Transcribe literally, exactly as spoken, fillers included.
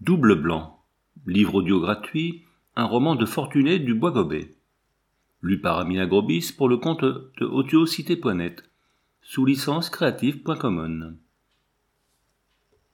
Double blanc, livre audio gratuit, un roman de Fortuné du Bois-Gobet. Lu par Amina Grobis pour le compte de audiocité point net, sous licence creative point common.